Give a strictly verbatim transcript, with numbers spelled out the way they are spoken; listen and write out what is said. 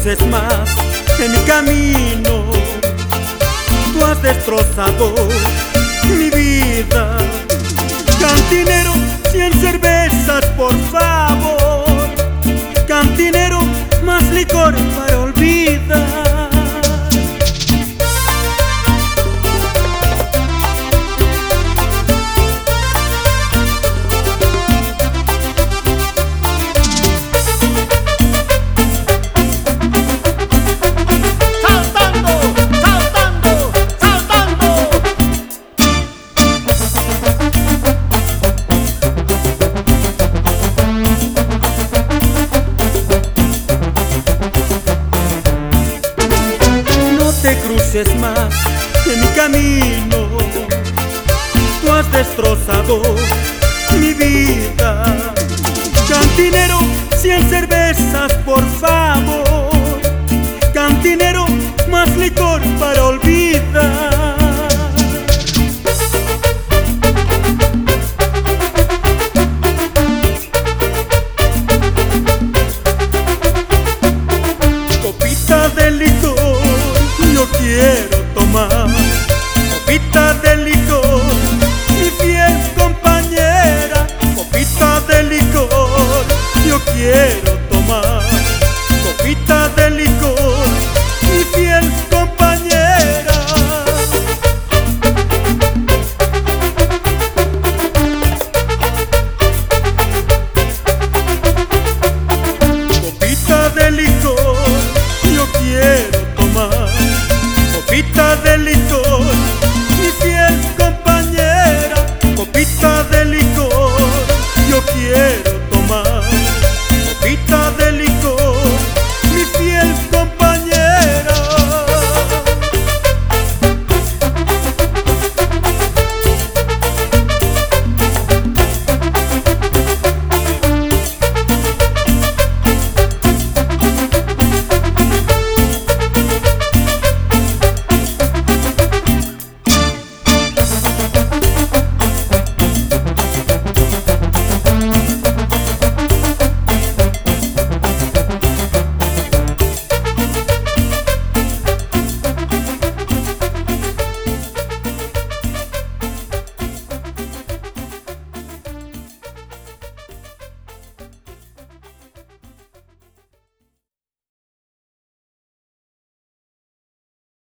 cruces más en mi camino. Tú has destrozado mi vida. Cantinero, cien cervezas por favor. Cantinero, más licor para olvidar. Te cruces más en mi camino. Tú has destrozado mi vida. Cantinero, cien cervezas por favor.